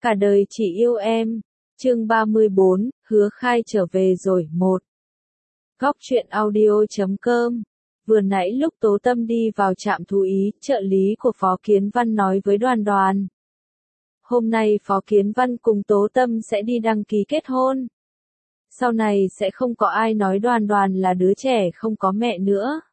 Cả đời chỉ yêu em. Chương 34, hứa khai trở về rồi. 1. Góc truyện audio.com. Vừa nãy lúc Tố Tâm đi vào trạm thú y, trợ lý của Phó Kiến Văn nói với Đoàn Đoàn. Hôm nay Phó Kiến Văn cùng Tố Tâm sẽ đi đăng ký kết hôn. Sau này sẽ không có ai nói Đoàn Đoàn là đứa trẻ không có mẹ nữa.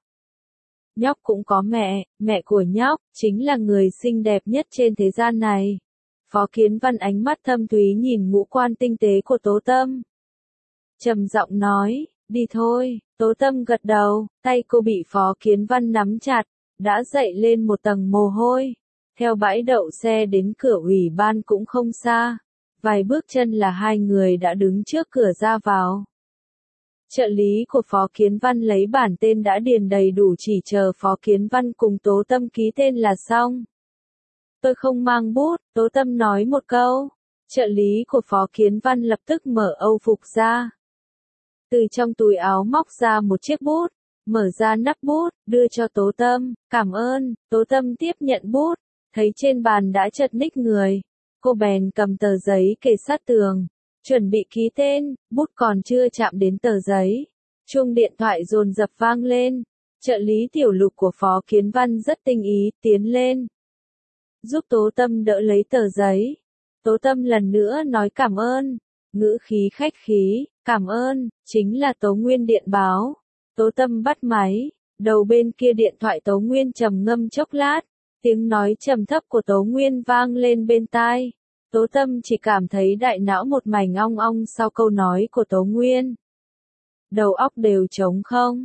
Nhóc cũng có mẹ, mẹ của nhóc, chính là người xinh đẹp nhất trên thế gian này. Phó Kiến Văn ánh mắt thâm thúy nhìn ngũ quan tinh tế của Tố Tâm. Trầm giọng nói, đi thôi. Tố Tâm gật đầu, tay cô bị Phó Kiến Văn nắm chặt, đã dậy lên một tầng mồ hôi. Theo bãi đậu xe đến cửa ủy ban cũng không xa. Vài bước chân là hai người đã đứng trước cửa ra vào. Trợ lý của Phó Kiến Văn lấy bản tên đã điền đầy đủ chỉ chờ Phó Kiến Văn cùng Tố Tâm ký tên là xong. Tôi không mang bút, Tố Tâm nói một câu. Trợ lý của Phó Kiến Văn lập tức mở âu phục ra. Từ trong túi áo móc ra một chiếc bút, mở ra nắp bút, đưa cho Tố Tâm. Cảm ơn. Tố Tâm tiếp nhận bút, thấy trên bàn đã chật ních người. Cô bèn cầm tờ giấy kề sát tường, chuẩn bị ký tên, bút còn chưa chạm đến tờ giấy. Chuông điện thoại dồn dập vang lên. Trợ lý tiểu lục của Phó Kiến Văn rất tinh ý, tiến lên. Giúp Tố Tâm đỡ lấy tờ giấy. Tố Tâm lần nữa nói cảm ơn. Ngữ khí khách khí, cảm ơn, chính là Tố Nguyên điện báo. Tố Tâm bắt máy, đầu bên kia điện thoại Tố Nguyên trầm ngâm chốc lát. Tiếng nói trầm thấp của Tố Nguyên vang lên bên tai. Tố Tâm chỉ cảm thấy đại não một mảnh ong ong sau câu nói của Tố Nguyên. Đầu óc đều trống không.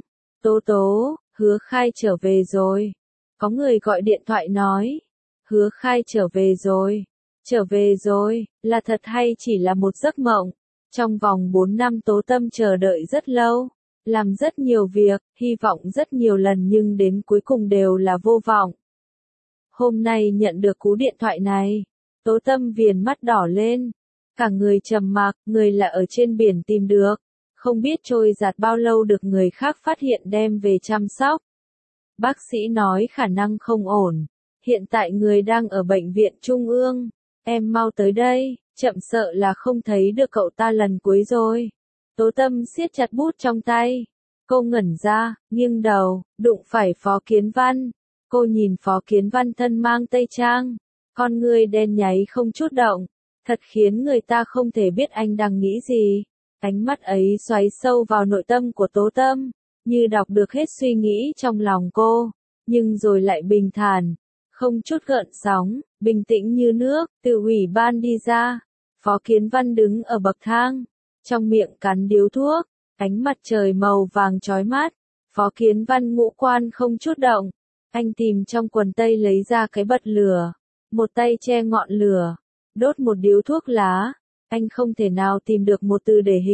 Tố, hứa khai trở về rồi. Có người gọi điện thoại nói. Hứa khai trở về rồi. Trở về rồi, là thật hay chỉ là một giấc mộng? Trong vòng 4 năm Tố Tâm chờ đợi rất lâu. Làm rất nhiều việc, hy vọng rất nhiều lần nhưng đến cuối cùng đều là vô vọng. Hôm nay nhận được cú điện thoại này. Tố Tâm viền mắt đỏ lên. Cả người trầm mặc, người là ở trên biển tìm được. Không biết trôi giạt bao lâu được người khác phát hiện đem về chăm sóc. Bác sĩ nói khả năng không ổn. Hiện tại người đang ở bệnh viện Trung ương. Em mau tới đây, chậm sợ là không thấy được cậu ta lần cuối rồi. Tố Tâm siết chặt bút trong tay. Cô ngẩn ra, nghiêng đầu, đụng phải Phó Kiến Văn. Cô nhìn Phó Kiến Văn thân mang tây trang. Con người đen nháy không chút động. Thật khiến người ta không thể biết anh đang nghĩ gì. Ánh mắt ấy xoáy sâu vào nội tâm của Tố Tâm. Như đọc được hết suy nghĩ trong lòng cô. Nhưng rồi lại bình thản. Không chút gợn sóng, bình tĩnh như nước, từ ủy ban đi ra. Phó Kiến Văn đứng ở bậc thang, trong miệng cắn điếu thuốc, ánh mặt trời màu vàng chói mắt. Phó Kiến Văn ngũ quan không chút động, anh tìm trong quần tây lấy ra cái bật lửa, một tay che ngọn lửa, đốt một điếu thuốc lá. Anh không thể nào tìm được một từ để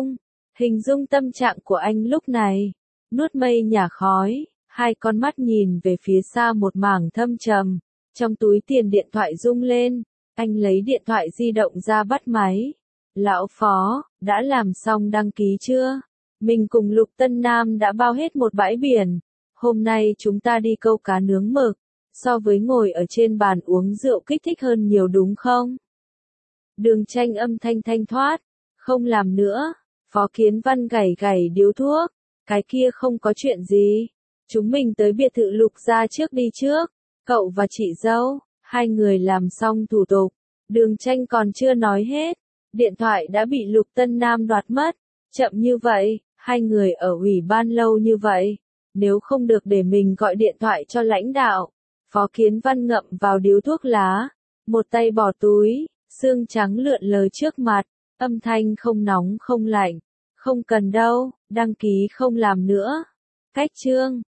hình dung tâm trạng của anh lúc này. Nuốt mây nhả khói. Hai con mắt nhìn về phía xa một mảng thâm trầm. Trong túi tiền điện thoại rung lên. Anh lấy điện thoại di động ra bắt máy. Lão Phó, đã làm xong đăng ký chưa? Mình cùng Lục Tân Nam đã bao hết một bãi biển. Hôm nay chúng ta đi câu cá nướng mực. So với ngồi ở trên bàn uống rượu kích thích hơn nhiều đúng không? Đường Tranh âm thanh thanh thoát. Không làm nữa. Phó Kiến Văn gảy gảy điếu thuốc. Cái kia không có chuyện gì. Chúng mình tới biệt thự Lục gia trước đi trước. Cậu và chị dâu, hai người làm xong thủ tục. Đường Tranh còn chưa nói hết. Điện thoại đã bị Lục Tân Nam đoạt mất. Chậm như vậy, hai người ở ủy ban lâu như vậy. Nếu không được để mình gọi điện thoại cho lãnh đạo. Phó Kiến Văn ngậm vào điếu thuốc lá. Một tay bỏ túi, xương trắng lượn lờ trước mặt. Âm thanh không nóng không lạnh. Không cần đâu, đăng ký không làm nữa. Cách chương.